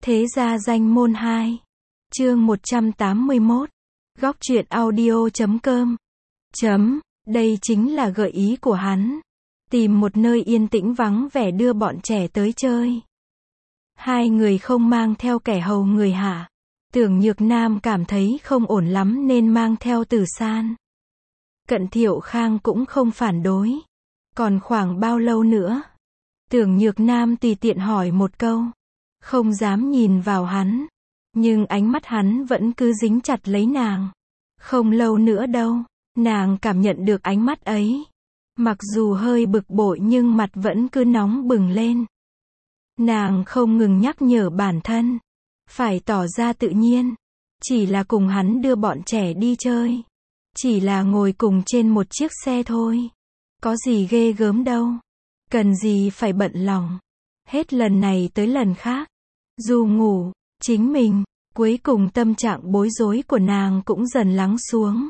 Thế gia danh môn 2. Chương 181. Góc truyện audio.com. Đây chính là gợi ý của hắn. Tìm một nơi yên tĩnh vắng vẻ đưa bọn trẻ tới chơi. Hai người không mang theo kẻ hầu người hạ. Tưởng Nhược Nam cảm thấy không ổn lắm nên mang theo Tử San. Cận Thiệu Khang cũng không phản đối. Còn khoảng bao lâu nữa? Tưởng Nhược Nam tùy tiện hỏi một câu. Không dám nhìn vào hắn. Nhưng ánh mắt hắn vẫn cứ dính chặt lấy nàng. Không lâu nữa đâu. Nàng cảm nhận được ánh mắt ấy. Mặc dù hơi bực bội nhưng mặt vẫn cứ nóng bừng lên. Nàng không ngừng nhắc nhở bản thân. Phải tỏ ra tự nhiên. Chỉ là cùng hắn đưa bọn trẻ đi chơi. Chỉ là ngồi cùng trên một chiếc xe thôi. Có gì ghê gớm đâu. Cần gì phải bận lòng. Hết lần này tới lần khác. Dù ngủ, chính mình, cuối cùng tâm trạng bối rối của nàng cũng dần lắng xuống.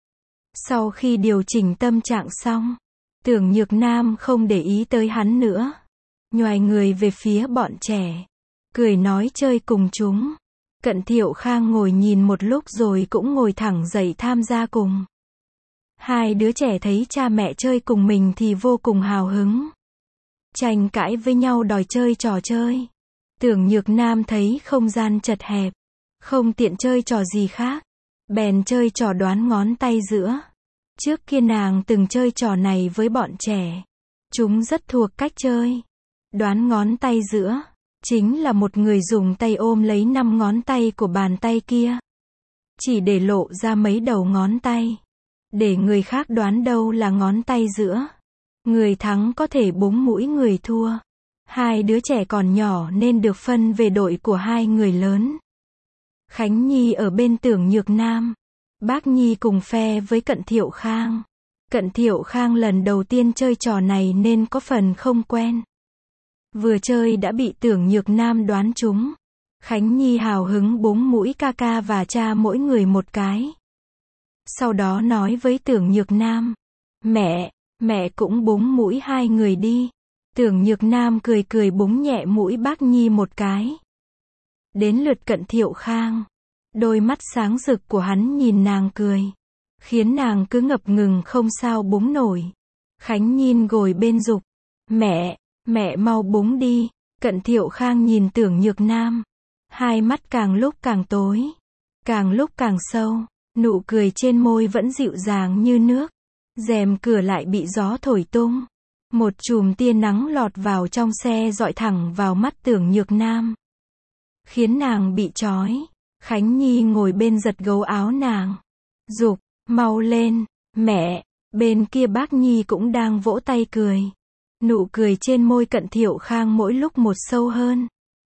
Sau khi điều chỉnh tâm trạng xong, Tưởng Nhược Nam không để ý tới hắn nữa. Nhoài người về phía bọn trẻ. Cười nói chơi cùng chúng. Cận Thiệu Khang ngồi nhìn một lúc rồi cũng ngồi thẳng dậy tham gia cùng. Hai đứa trẻ thấy cha mẹ chơi cùng mình thì vô cùng hào hứng. Tranh cãi với nhau đòi chơi trò chơi. Tưởng Nhược Nam thấy không gian chật hẹp. Không tiện chơi trò gì khác. Bèn chơi trò đoán ngón tay giữa. Trước kia nàng từng chơi trò này với bọn trẻ. Chúng rất thuộc cách chơi. Đoán ngón tay giữa. Chính là một người dùng tay ôm lấy 5 ngón tay của bàn tay kia. Chỉ để lộ ra mấy đầu ngón tay. Để người khác đoán đâu là ngón tay giữa. Người thắng có thể búng mũi người thua. Hai đứa trẻ còn nhỏ nên được phân về đội của hai người lớn. Khánh Nhi ở bên Tưởng Nhược Nam. Bác Nhi cùng phe với Cận Thiệu Khang. Cận Thiệu Khang lần đầu tiên chơi trò này nên có phần không quen. Vừa chơi đã bị Tưởng Nhược Nam đoán trúng. Khánh Nhi hào hứng búng mũi ca ca và cha mỗi người một cái. Sau đó nói với Tưởng Nhược Nam. Mẹ cũng búng mũi hai người đi. Tưởng Nhược Nam cười cười búng nhẹ mũi bác Nhi một cái. Đến lượt Cận Thiệu Khang. Đôi mắt sáng rực của hắn nhìn nàng cười. Khiến nàng cứ ngập ngừng không sao búng nổi. Khánh Nhi ngồi bên giục. Mẹ mau búng đi. Cận Thiệu Khang nhìn Tưởng Nhược Nam. Hai mắt càng lúc càng tối. Càng lúc càng sâu. Nụ cười trên môi vẫn dịu dàng như nước. Rèm cửa lại bị gió thổi tung. Một chùm tia nắng lọt vào trong xe dọi thẳng vào mắt Tưởng Nhược Nam. Khiến nàng bị chói. Khánh Nhi ngồi bên giật gấu áo nàng. Giục, mau lên, mẹ. Bên kia bác Nhi cũng đang vỗ tay cười. Nụ cười trên môi Cận Thiệu Khang mỗi lúc một sâu hơn.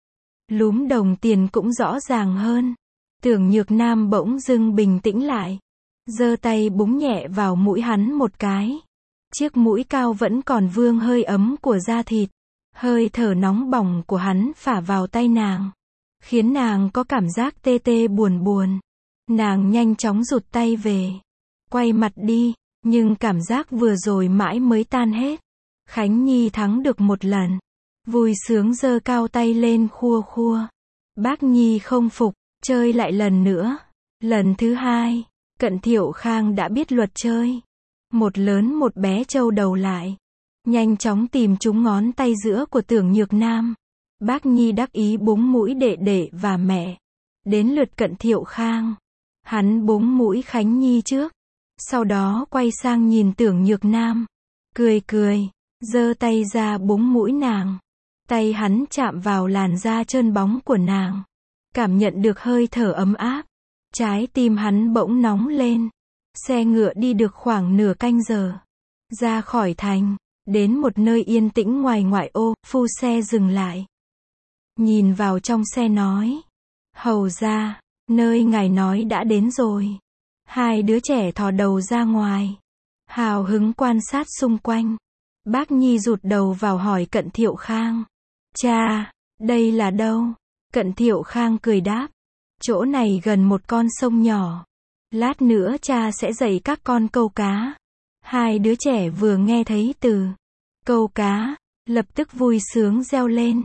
Lúm đồng tiền cũng rõ ràng hơn. Tưởng Nhược Nam bỗng dưng bình tĩnh lại. Giơ tay búng nhẹ vào mũi hắn một cái. Chiếc mũi cao vẫn còn vương hơi ấm của da thịt. Hơi thở nóng bỏng của hắn phả vào tay nàng. Khiến nàng có cảm giác tê tê buồn buồn. Nàng nhanh chóng rụt tay về. Quay mặt đi. Nhưng cảm giác vừa rồi mãi mới tan hết. Khánh Nhi thắng được một lần. Vui sướng giơ cao tay lên khua khua. Bác Nhi không phục. Chơi lại lần nữa. Lần thứ hai. Cận Thiệu Khang đã biết luật chơi. Một lớn một bé trâu đầu lại. Nhanh chóng tìm trúng ngón tay giữa của Tưởng Nhược Nam. Bác Nhi đắc ý búng mũi đệ và mẹ. Đến lượt Cận Thiệu Khang. Hắn búng mũi Khánh Nhi trước. Sau đó quay sang nhìn Tưởng Nhược Nam. Cười. Giơ tay ra búng mũi nàng. Tay hắn chạm vào làn da trơn bóng của nàng. Cảm nhận được hơi thở ấm áp. Trái tim hắn bỗng nóng lên. Xe ngựa đi được khoảng nửa canh giờ. Ra khỏi thành. Đến một nơi yên tĩnh ngoài ngoại ô. Phu xe dừng lại. Nhìn vào trong xe nói. Hầu ra, nơi ngài nói đã đến rồi. Hai đứa trẻ thò đầu ra ngoài. Hào hứng quan sát xung quanh. Bác Nhi rụt đầu vào hỏi Cận Thiệu Khang. Cha, đây là đâu? Cận Thiệu Khang cười đáp. Chỗ này gần một con sông nhỏ. Lát nữa cha sẽ dạy các con câu cá. Hai đứa trẻ vừa nghe thấy từ câu cá, lập tức vui sướng reo lên.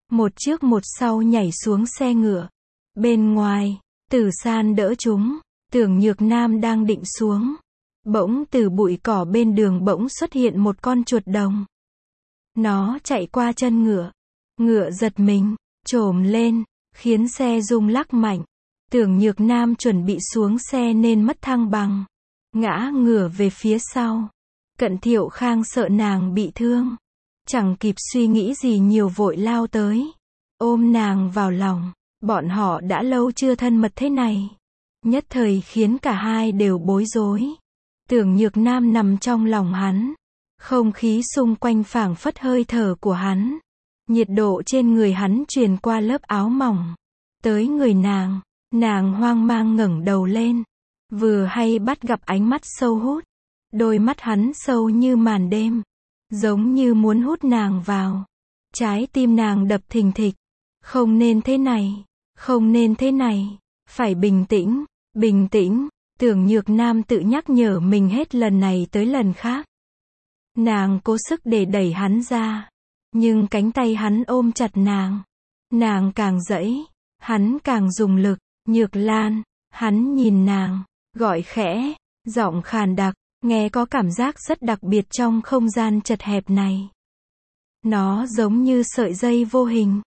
một trước một sau nhảy xuống xe ngựa. Bên ngoài, Tử San đỡ chúng, Tưởng Nhược Nam đang định xuống. Bỗng từ bụi cỏ bên đường bỗng xuất hiện một con chuột đồng. Nó chạy qua chân ngựa. Ngựa giật mình, chồm lên, khiến xe rung lắc mạnh. Tưởng Nhược Nam chuẩn bị xuống xe nên mất thăng bằng, ngã ngửa về phía sau. Cận Thiệu Khang sợ nàng bị thương, chẳng kịp suy nghĩ gì nhiều vội lao tới, ôm nàng vào lòng. Bọn họ đã lâu chưa thân mật thế này, nhất thời khiến cả hai đều bối rối. Tưởng Nhược Nam nằm trong lòng hắn, không khí xung quanh phảng phất hơi thở của hắn. Nhiệt độ trên người hắn truyền qua lớp áo mỏng tới người nàng. Nàng hoang mang ngẩng đầu lên, vừa hay bắt gặp ánh mắt sâu hút. Đôi mắt hắn sâu như màn đêm, giống như muốn hút nàng vào. Trái tim nàng đập thình thịch. Không nên thế này, không nên thế này, phải bình tĩnh, bình tĩnh. Tưởng Nhược Nam tự nhắc nhở mình hết lần này tới lần khác. Nàng cố sức để đẩy hắn ra, nhưng cánh tay hắn ôm chặt nàng. Nàng càng giãy, hắn càng dùng lực. Nhược Lan, hắn nhìn nàng, gọi khẽ, giọng khàn đặc, nghe có cảm giác rất đặc biệt trong không gian chật hẹp này. Nó giống như sợi dây vô hình,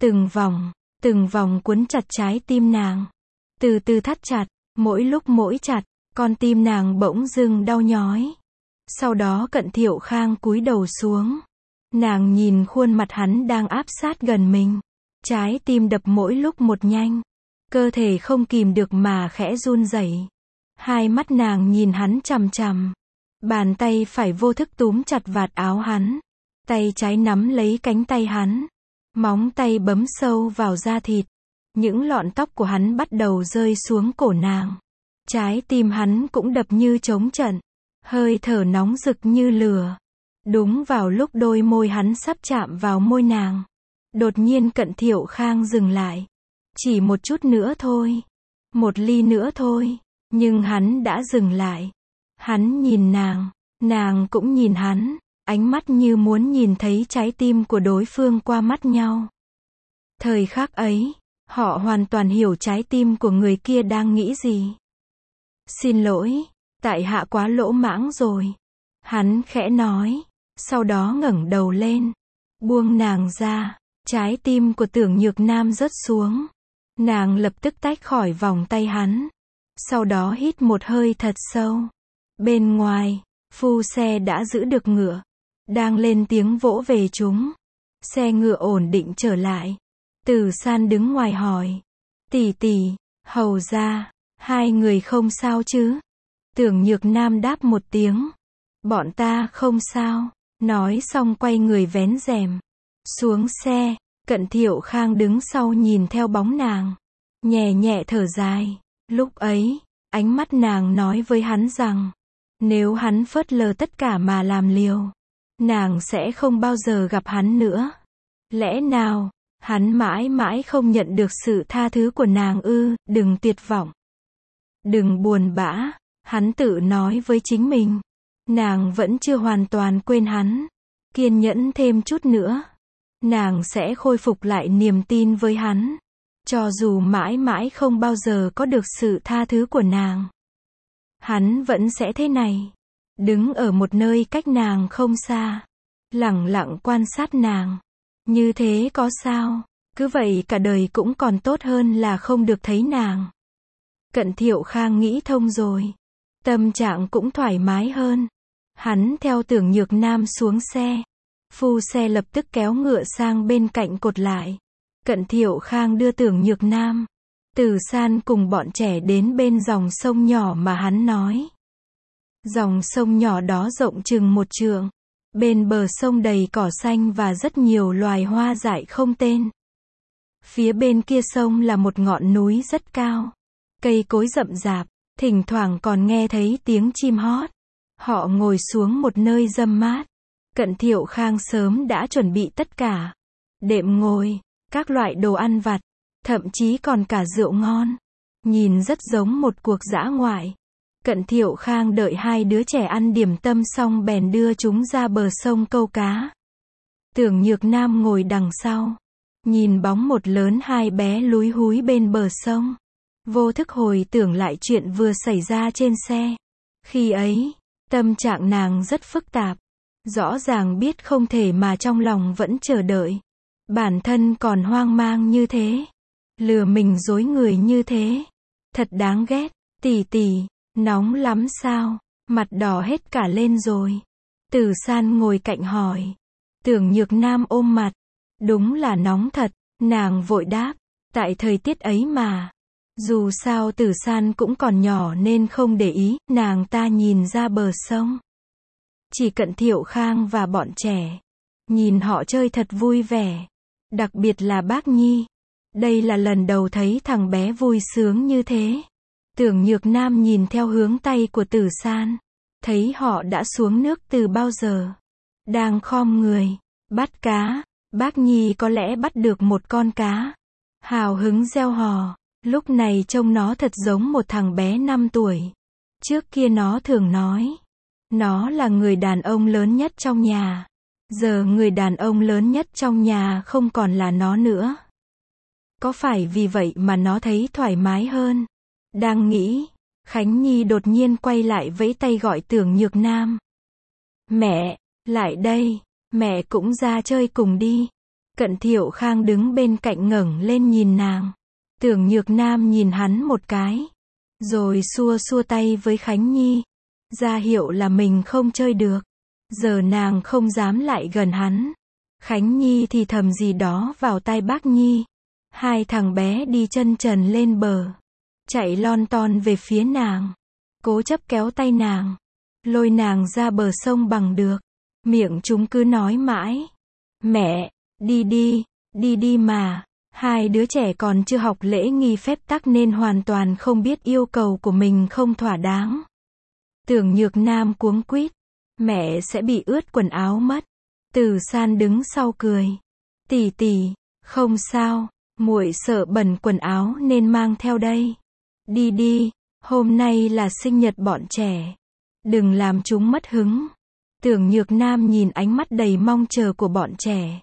từng vòng cuốn chặt trái tim nàng, từ từ thắt chặt, mỗi lúc mỗi chặt, con tim nàng bỗng dưng đau nhói. Sau đó Cận Thiệu Khang cúi đầu xuống, nàng nhìn khuôn mặt hắn đang áp sát gần mình, trái tim đập mỗi lúc một nhanh. Cơ thể không kìm được mà khẽ run rẩy. Hai mắt nàng nhìn hắn chằm chằm. Bàn tay phải vô thức túm chặt vạt áo hắn. Tay trái nắm lấy cánh tay hắn. Móng tay bấm sâu vào da thịt. Những lọn tóc của hắn bắt đầu rơi xuống cổ nàng. Trái tim hắn cũng đập như trống trận. Hơi thở nóng rực như lửa. Đúng vào lúc đôi môi hắn sắp chạm vào môi nàng, đột nhiên Cận Thiệu Khang dừng lại. Chỉ một chút nữa thôi, một ly nữa thôi. Nhưng hắn đã dừng lại. Hắn nhìn nàng cũng nhìn hắn, ánh mắt như muốn nhìn thấy trái tim của đối phương qua mắt nhau. Thời khắc ấy, họ hoàn toàn hiểu trái tim của người kia đang nghĩ gì. Xin lỗi, tại hạ quá lỗ mãng rồi. Hắn khẽ nói, sau đó ngẩng đầu lên, buông nàng ra. Trái tim của Tưởng Nhược Nam rớt xuống. Nàng lập tức tách khỏi vòng tay hắn. Sau đó hít một hơi thật sâu. Bên ngoài, phu xe đã giữ được ngựa, đang lên tiếng vỗ về chúng. Xe ngựa ổn định trở lại. Tử San đứng ngoài hỏi, tỷ tỷ, hầu ra, hai người không sao chứ? Tưởng Nhược Nam đáp một tiếng, bọn ta không sao. Nói xong quay người vén rèm xuống xe. Cận Thiệu Khang đứng sau nhìn theo bóng nàng, nhẹ nhẹ thở dài. Lúc ấy, ánh mắt nàng nói với hắn rằng, nếu hắn phớt lờ tất cả mà làm liều, nàng sẽ không bao giờ gặp hắn nữa. Lẽ nào, hắn mãi mãi không nhận được sự tha thứ của nàng ư? Đừng tuyệt vọng, đừng buồn bã, hắn tự nói với chính mình. Nàng vẫn chưa hoàn toàn quên hắn. Kiên nhẫn thêm chút nữa, nàng sẽ khôi phục lại niềm tin với hắn. Cho dù mãi mãi không bao giờ có được sự tha thứ của nàng, hắn vẫn sẽ thế này, đứng ở một nơi cách nàng không xa, lẳng lặng quan sát nàng. Như thế có sao? Cứ vậy cả đời cũng còn tốt hơn là không được thấy nàng. Cận Thiệu Khang nghĩ thông rồi, tâm trạng cũng thoải mái hơn. Hắn theo Tưởng Nhược Nam xuống xe. Phu xe lập tức kéo ngựa sang bên cạnh cột lại. Cận Thiệu Khang đưa Tưởng Nhược Nam, Tử San cùng bọn trẻ đến bên dòng sông nhỏ mà hắn nói. Dòng sông nhỏ đó rộng chừng 1 trượng. Bên bờ sông đầy cỏ xanh và rất nhiều loài hoa dại không tên. Phía bên kia sông là một ngọn núi rất cao. Cây cối rậm rạp, thỉnh thoảng còn nghe thấy tiếng chim hót. Họ ngồi xuống một nơi râm mát. Cận Thiệu Khang sớm đã chuẩn bị tất cả. Đệm ngồi, các loại đồ ăn vặt, thậm chí còn cả rượu ngon. Nhìn rất giống một cuộc dã ngoại. Cận Thiệu Khang đợi hai đứa trẻ ăn điểm tâm xong bèn đưa chúng ra bờ sông câu cá. Tưởng Nhược Nam ngồi đằng sau, nhìn bóng một lớn hai bé lúi húi bên bờ sông. Vô thức hồi tưởng lại chuyện vừa xảy ra trên xe. Khi ấy, tâm trạng nàng rất phức tạp. Rõ ràng biết không thể mà trong lòng vẫn chờ đợi. Bản thân còn hoang mang như thế. Lừa mình dối người như thế. Thật đáng ghét. Tỷ tỷ, nóng lắm sao? Mặt đỏ hết cả lên rồi. Tử San ngồi cạnh hỏi. Tưởng Nhược Nam ôm mặt. Đúng là nóng thật. Nàng vội đáp. Tại thời tiết ấy mà. Dù sao Tử San cũng còn nhỏ nên không để ý. Nàng ta nhìn ra bờ sông. Chỉ Cận Thiệu Khang và bọn trẻ. Nhìn họ chơi thật vui vẻ. Đặc biệt là bác Nhi. Đây là lần đầu thấy thằng bé vui sướng như thế. Tưởng Nhược Nam nhìn theo hướng tay của Tử San. Thấy họ đã xuống nước từ bao giờ. Đang khom người. Bắt cá. Bác Nhi có lẽ bắt được một con cá. Hào hứng reo hò. Lúc này trông nó thật giống một thằng bé 5 tuổi. Trước kia nó thường nói. Nó là người đàn ông lớn nhất trong nhà. Giờ người đàn ông lớn nhất trong nhà không còn là nó nữa. Có phải vì vậy mà nó thấy thoải mái hơn? Đang nghĩ, Khánh Nhi đột nhiên quay lại vẫy tay gọi Tưởng Nhược Nam. Mẹ, lại đây, mẹ cũng ra chơi cùng đi. Cận Thiệu Khang đứng bên cạnh ngẩng lên nhìn nàng. Tưởng Nhược Nam nhìn hắn một cái. Rồi xua xua tay với Khánh Nhi. Ra hiệu là mình không chơi được. Giờ nàng không dám lại gần hắn. Khánh Nhi thì thầm gì đó vào tai bác Nhi. Hai thằng bé đi chân trần lên bờ. Chạy lon ton về phía nàng. Cố chấp kéo tay nàng. Lôi nàng ra bờ sông bằng được. Miệng chúng cứ nói mãi. Mẹ, đi đi, đi đi mà. Hai đứa trẻ còn chưa học lễ nghi phép tắc nên hoàn toàn không biết yêu cầu của mình không thỏa đáng. Tưởng Nhược Nam cuống quýt. Mẹ sẽ bị ướt quần áo mất. Tử San đứng sau cười. Tỷ tỷ, không sao, muội sợ bẩn quần áo nên mang theo đây. Đi đi, hôm nay là sinh nhật bọn trẻ. Đừng làm chúng mất hứng. Tưởng Nhược Nam nhìn ánh mắt đầy mong chờ của bọn trẻ.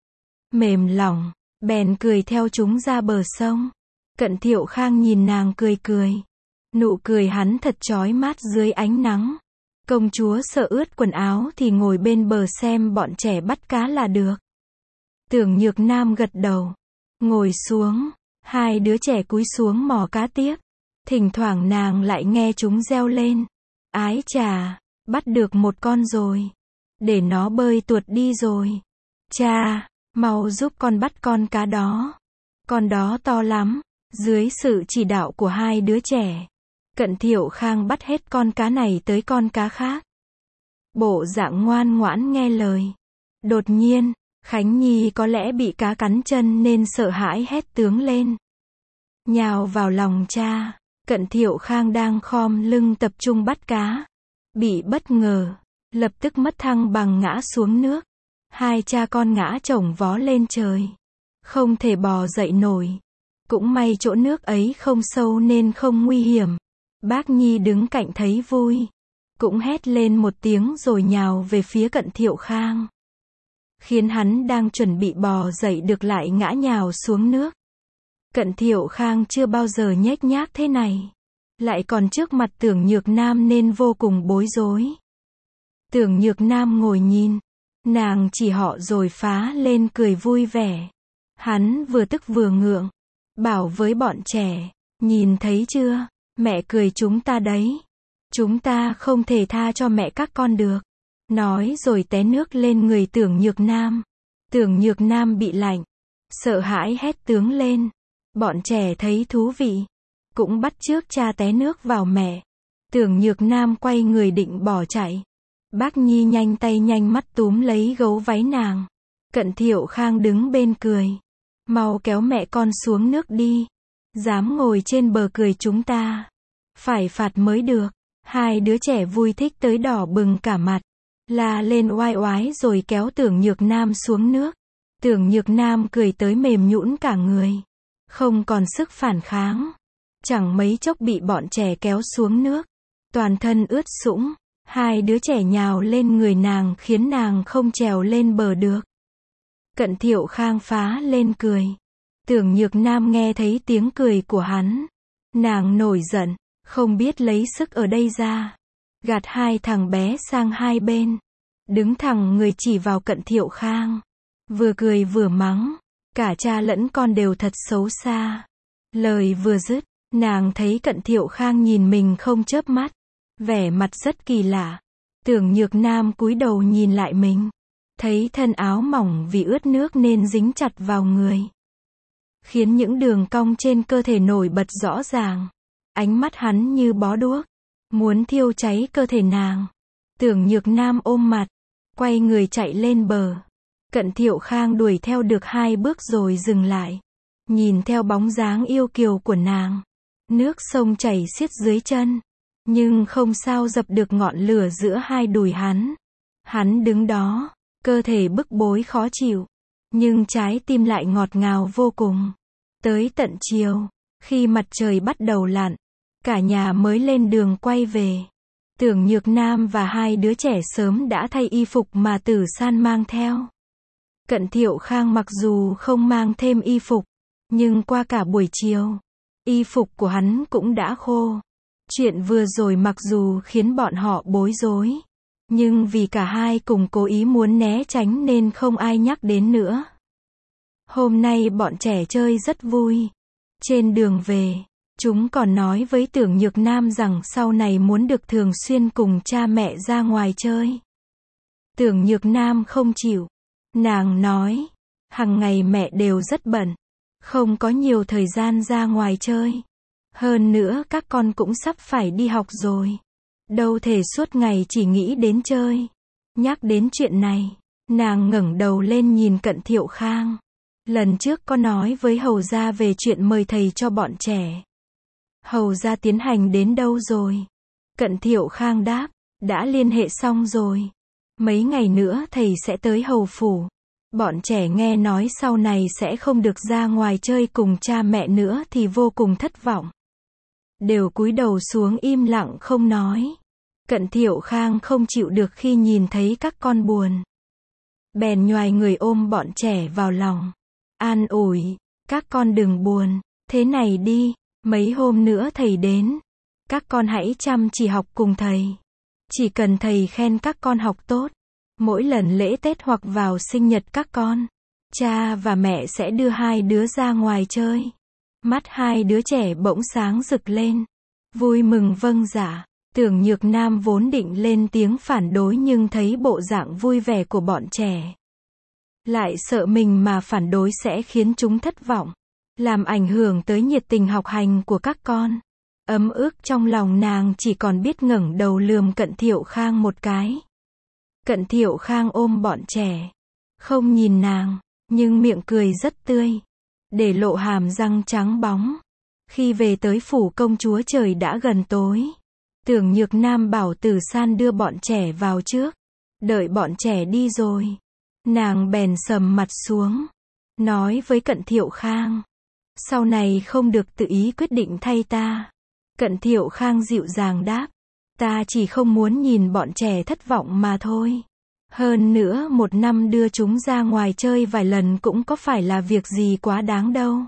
Mềm lòng, bèn cười theo chúng ra bờ sông. Cận Thiệu Khang nhìn nàng cười cười. Nụ cười hắn thật chói mắt dưới ánh nắng. Công chúa sợ ướt quần áo thì ngồi bên bờ xem bọn trẻ bắt cá là được. Tưởng Nhược Nam gật đầu. Ngồi xuống. Hai đứa trẻ cúi xuống mò cá tiếp. Thỉnh thoảng nàng lại nghe chúng reo lên. Ái chà, bắt được một con rồi. Để nó bơi tuột đi rồi. Cha, mau giúp con bắt con cá đó. Con đó to lắm. Dưới sự chỉ đạo của hai đứa trẻ, Cận Thiệu Khang bắt hết con cá này tới con cá khác. Bộ dạng ngoan ngoãn nghe lời. Đột nhiên, Khánh Nhi có lẽ bị cá cắn chân nên sợ hãi hét tướng lên. Nhào vào lòng cha. Cận Thiệu Khang đang khom lưng tập trung bắt cá. Bị bất ngờ, lập tức mất thăng bằng ngã xuống nước. Hai cha con ngã chồng vó lên trời. Không thể bò dậy nổi. Cũng may chỗ nước ấy không sâu nên không nguy hiểm. Bác Nhi đứng cạnh thấy vui. Cũng hét lên một tiếng rồi nhào về phía Cận Thiệu Khang. Khiến hắn đang chuẩn bị bò dậy được lại ngã nhào xuống nước. Cận Thiệu Khang chưa bao giờ nhếch nhác thế này. Lại còn trước mặt Tưởng Nhược Nam nên vô cùng bối rối. Tưởng Nhược Nam ngồi nhìn. Nàng chỉ họ rồi phá lên cười vui vẻ. Hắn vừa tức vừa ngượng. Bảo với bọn trẻ. Nhìn thấy chưa? Mẹ cười chúng ta đấy. Chúng ta không thể tha cho mẹ các con được. Nói rồi té nước lên người Tưởng Nhược Nam. Tưởng Nhược Nam bị lạnh. Sợ hãi hét tướng lên. Bọn trẻ thấy thú vị. Cũng bắt chước cha té nước vào mẹ. Tưởng Nhược Nam quay người định bỏ chạy. Bác Nhi nhanh tay nhanh mắt túm lấy gấu váy nàng. Cận Thiệu Khang đứng bên cười. Mau kéo mẹ con xuống nước đi. Dám ngồi trên bờ cười chúng ta. Phải phạt mới được. Hai đứa trẻ vui thích tới đỏ bừng cả mặt. La lên oai oái rồi kéo Tưởng Nhược Nam xuống nước. Tưởng Nhược Nam cười tới mềm nhũn cả người. Không còn sức phản kháng. Chẳng mấy chốc bị bọn trẻ kéo xuống nước. Toàn thân ướt sũng. Hai đứa trẻ nhào lên người nàng khiến nàng không trèo lên bờ được. Cận Thiệu Khang phá lên cười. Tưởng Nhược Nam nghe thấy tiếng cười của hắn. Nàng nổi giận, không biết lấy sức ở đây ra. Gạt hai thằng bé sang hai bên. Đứng thẳng người chỉ vào Cận Thiệu Khang. Vừa cười vừa mắng. Cả cha lẫn con đều thật xấu xa. Lời vừa dứt, nàng thấy Cận Thiệu Khang nhìn mình không chớp mắt. Vẻ mặt rất kỳ lạ. Tưởng Nhược Nam cúi đầu nhìn lại mình. Thấy thân áo mỏng vì ướt nước nên dính chặt vào người. Khiến những đường cong trên cơ thể nổi bật rõ ràng. Ánh mắt hắn như bó đuốc. Muốn thiêu cháy cơ thể nàng. Tưởng Nhược Nam ôm mặt. Quay người chạy lên bờ. Cận Thiệu Khang đuổi theo được 2 bước rồi dừng lại. Nhìn theo bóng dáng yêu kiều của nàng. Nước sông chảy xiết dưới chân. Nhưng không sao dập được ngọn lửa giữa hai đùi hắn. Hắn đứng đó, cơ thể bức bối khó chịu. Nhưng trái tim lại ngọt ngào vô cùng. Tới tận chiều, khi mặt trời bắt đầu lặn, cả nhà mới lên đường quay về. Tưởng Nhược Nam và 2 đứa trẻ sớm đã thay y phục mà Tử San mang theo. Cận Thiệu Khang mặc dù không mang thêm y phục, nhưng qua cả buổi chiều, y phục của hắn cũng đã khô. Chuyện vừa rồi mặc dù khiến bọn họ bối rối, nhưng vì cả hai cùng cố ý muốn né tránh nên không ai nhắc đến nữa. Hôm nay bọn trẻ chơi rất vui. Trên đường về, chúng còn nói với Tưởng Nhược Nam rằng sau này muốn được thường xuyên cùng cha mẹ ra ngoài chơi. Tưởng Nhược Nam không chịu. Nàng nói, hằng ngày mẹ đều rất bận, không có nhiều thời gian ra ngoài chơi. Hơn nữa các con cũng sắp phải đi học rồi. Đâu thể suốt ngày chỉ nghĩ đến chơi. Nhắc đến chuyện này, nàng ngẩng đầu lên nhìn Cận Thiệu Khang. Lần trước có nói với Hầu gia về chuyện mời thầy cho bọn trẻ. Hầu gia tiến hành đến đâu rồi? Cận Thiệu Khang đáp, đã liên hệ xong rồi. Mấy ngày nữa thầy sẽ tới Hầu phủ. Bọn trẻ nghe nói sau này sẽ không được ra ngoài chơi cùng cha mẹ nữa thì vô cùng thất vọng. Đều cúi đầu xuống im lặng không nói. Cận Thiệu Khang không chịu được khi nhìn thấy các con buồn. Bèn nhoài người ôm bọn trẻ vào lòng. An ủi, các con đừng buồn, thế này đi, mấy hôm nữa thầy đến. Các con hãy chăm chỉ học cùng thầy. Chỉ cần thầy khen các con học tốt. Mỗi lần lễ Tết hoặc vào sinh nhật các con, cha và mẹ sẽ đưa 2 đứa ra ngoài chơi. Mắt 2 đứa trẻ bỗng sáng rực lên. Vui mừng vâng dạ. Tưởng Nhược Nam vốn định lên tiếng phản đối nhưng thấy bộ dạng vui vẻ của bọn trẻ. Lại sợ mình mà phản đối sẽ khiến chúng thất vọng. Làm ảnh hưởng tới nhiệt tình học hành của các con. Ấm ức trong lòng nàng chỉ còn biết ngẩng đầu lườm Cận Thiệu Khang một cái. Cận Thiệu Khang ôm bọn trẻ. Không nhìn nàng, nhưng miệng cười rất tươi. Để lộ hàm răng trắng bóng. Khi về tới phủ công chúa trời đã gần tối. Tưởng Nhược Nam bảo Tử San đưa bọn trẻ vào trước. Đợi bọn trẻ đi rồi. Nàng bèn sầm mặt xuống. Nói với Cận Thiệu Khang. Sau này không được tự ý quyết định thay ta. Cận Thiệu Khang dịu dàng đáp. Ta chỉ không muốn nhìn bọn trẻ thất vọng mà thôi. Hơn nữa 1 năm đưa chúng ra ngoài chơi vài lần cũng có phải là việc gì quá đáng đâu.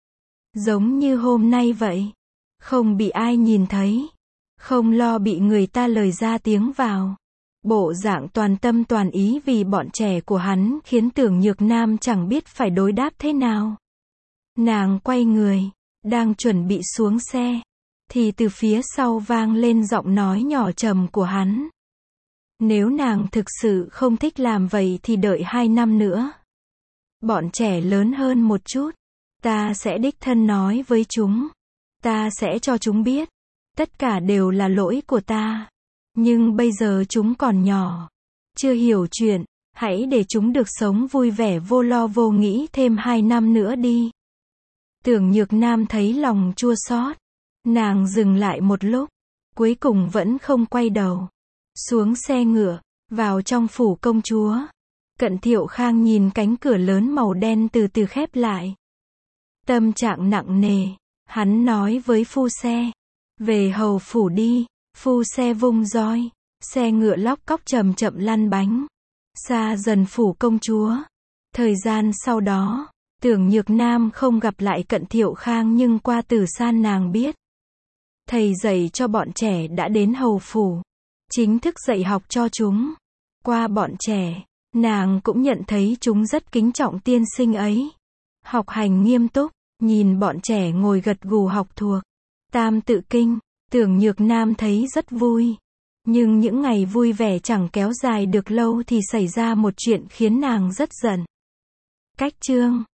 Giống như hôm nay vậy. Không bị ai nhìn thấy. Không lo bị người ta lời ra tiếng vào. Bộ dạng toàn tâm toàn ý vì bọn trẻ của hắn khiến Tưởng Nhược Nam chẳng biết phải đối đáp thế nào. Nàng quay người, đang chuẩn bị xuống xe. Thì từ phía sau vang lên giọng nói nhỏ trầm của hắn. Nếu nàng thực sự không thích làm vậy thì đợi 2 năm nữa. Bọn trẻ lớn hơn một chút. Ta sẽ đích thân nói với chúng. Ta sẽ cho chúng biết. Tất cả đều là lỗi của ta. Nhưng bây giờ chúng còn nhỏ. Chưa hiểu chuyện. Hãy để chúng được sống vui vẻ vô lo vô nghĩ thêm 2 năm nữa đi. Tưởng Nhược Nam thấy lòng chua xót. Nàng dừng lại một lúc. Cuối cùng vẫn không quay đầu. Xuống xe ngựa. Vào trong phủ công chúa. Cận Thiệu Khang nhìn cánh cửa lớn màu đen từ từ khép lại. Tâm trạng nặng nề. Hắn nói với phu xe. Về hầu phủ đi. Phu xe vung roi. Xe ngựa lóc cóc chậm chậm lăn bánh. Xa dần phủ công chúa. Thời gian sau đó, Tưởng Nhược Nam không gặp lại Cận Thiệu Khang nhưng qua Từ San nàng biết. Thầy dạy cho bọn trẻ đã đến hầu phủ. Chính thức dạy học cho chúng. Qua bọn trẻ, nàng cũng nhận thấy chúng rất kính trọng tiên sinh ấy. Học hành nghiêm túc, nhìn bọn trẻ ngồi gật gù học thuộc Tam Tự Kinh, Tưởng Nhược Nam thấy rất vui. Nhưng những ngày vui vẻ chẳng kéo dài được lâu thì xảy ra một chuyện khiến nàng rất giận. Cách chương